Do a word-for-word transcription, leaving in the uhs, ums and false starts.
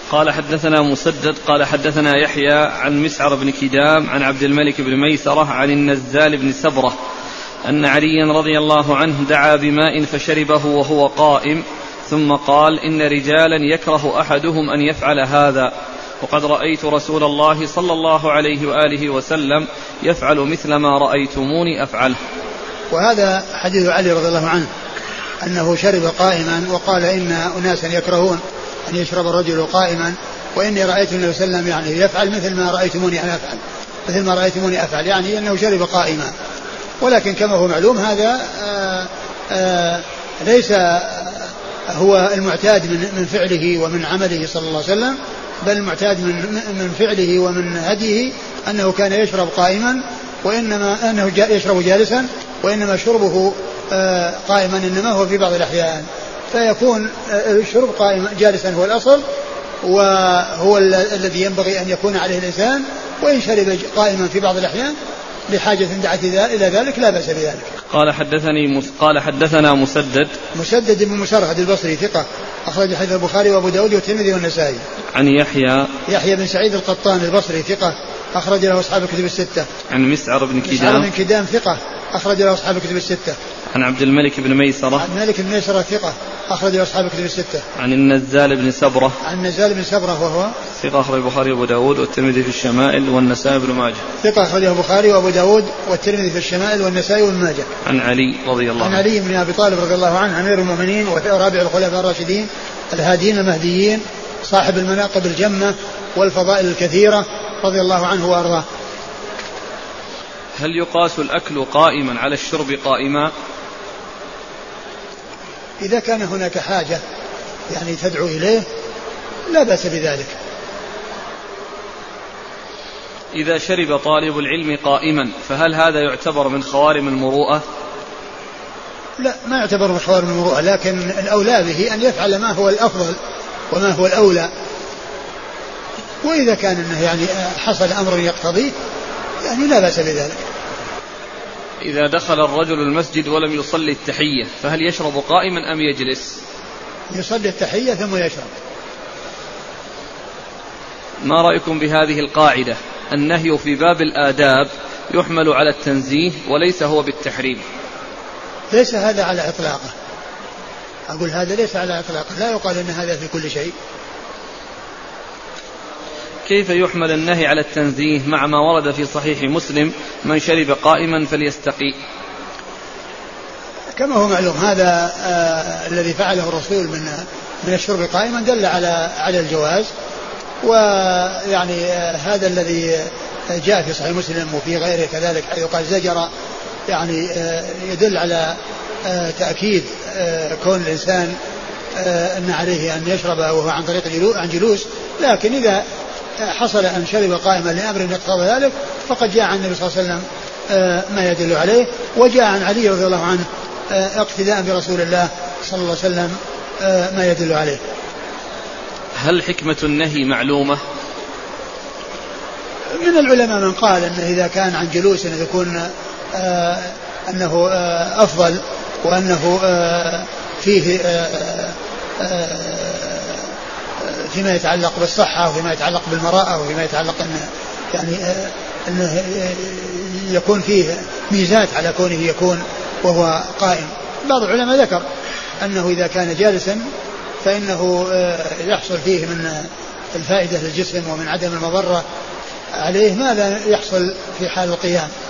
قال حدثنا مسدد قال حدثنا يحيى عن مسعر بن كدام عن عبد الملك بن ميسرة عن النزال بن سبرة أن عليا رضي الله عنه دعا بماء فشربه وهو قائم ثم قال إن رجالا يكره أحدهم أن يفعل هذا وقد رأيت رسول الله صلى الله عليه وآله وسلم يفعل مثل ما رأيتموني أفعله. وهذا حديث علي رضي الله عنه أنه شرب قائما وقال إن أناسا يكرهون أن يشرب الرجل قائما وإني رأيت النبي صلى الله عليه وسلم يعني يفعل مثل ما رأيتموني أنا أفعل مثل ما رأيتموني أفعل يعني أنه شرب قائما. ولكن كما هو معلوم هذا آآ آآ ليس هو المعتاد من فعله ومن عمله صلى الله عليه وسلم بل المعتاد من من فعله ومن هديه أنه كان يشرب قائما وإنما أنه يشرب جالسا وإنما شربه قائما إنما هو في بعض الأحيان فيكون الشرب قائما جالسا هو الأصل وهو الذي ينبغي أن يكون عليه الإنسان وإن شرب قائما في بعض الأحيان لحاجة دعت إلى ذلك لا بأس بذلك. قال حدثني قال حدثنا مسدد مسدد بن مسرهد البصري ثقة أخرج حديث البخاري وأبو داود والترمذي والنسائي. عن يحيى يحيى بن سعيد القطان البصري ثقة أخرج له أصحاب الكتب الستة. عن مسعر بن كدام مسعر بن كدام ثقة أخرج له أصحاب الكتب الستة. عن عبد الملك بن ميسرة عن الملك بن ميسرة ثقة أخرج له أصحاب الكتب الستة. عن النزال بن سبرة عن النزال بن سبرة وهو ثقة أخرج البخاري وأبو داود والترمذي في الشمائل والنسائي بن ماجه. ثقة أخرجه البخاري وأبو داود والترمذي في الشمائل والنسائي وابن ماجه. عن علي رضي الله عنه عن علي بن أبي طالب رضي الله عنه أمير المؤمنين ورابع الخلفاء الراشدين الهادين المهديين صاحب المناقب الجمة والفضائل الكثيرة رضي الله عنه وأرضاه. هل يقاس الأكل قائما على الشرب قائما؟ إذا كان هناك حاجة يعني تدعو إليه لا بأس بذلك. إذا شرب طالب العلم قائما فهل هذا يعتبر من خوارم المروءة؟ لا ما يعتبر من خوارم المروءة لكن الأولى به أن يفعل ما هو الأفضل وما هو الأولى. وإذا كان إنه يعني حصل أمر يقتضيه يعني لا بأس بذلك. إذا دخل الرجل المسجد ولم يصلي التحية فهل يشرب قائما أم يجلس؟ يصلي التحية ثم يشرب. ما رأيكم بهذه القاعدة النهي في باب الآداب يحمل على التنزيه وليس هو بالتحريم؟ ليس هذا على إطلاقه. أقول هذا ليس على إطلاقه لا يقال إن هذا في كل شيء. كيف يحمل النهي على التنزيه مع ما ورد في صحيح مسلم من شرب قائما فليستقي؟ كما هو معلوم هذا آه الذي فعله الرسول من من الشرب قائما دل على على الجواز. ويعني آه هذا الذي جاء في صحيح مسلم وفي غيره كذلك حيث قال زجر يعني آه يدل على آه تأكيد آه كون الإنسان آه أن عليه أن يشرب وهو عن طريق جلوس عن جلوس. لكن إذا حصل أن شرب قائما لأمر يقتضي ذلك فقد جاء عن النبي صلى الله عليه وسلم ما يدل عليه وجاء عن علي رضي الله عنه اقتداء برسول الله صلى الله عليه وسلم ما يدل عليه. هل حكمة النهي معلومة؟ من العلماء من قال أنه إذا كان عن جلوس أنه يكون أنه أفضل وأنه فيه فيما يتعلق بالصحة وفيما يتعلق بالمراءة وفيما يتعلق أنه يعني أنه يكون فيه ميزات على كونه يكون وهو قائم. بعض العلماء ذكر أنه إذا كان جالسا فإنه يحصل فيه من الفائدة للجسم ومن عدم المضرة عليه ما لا يحصل في حال القيام.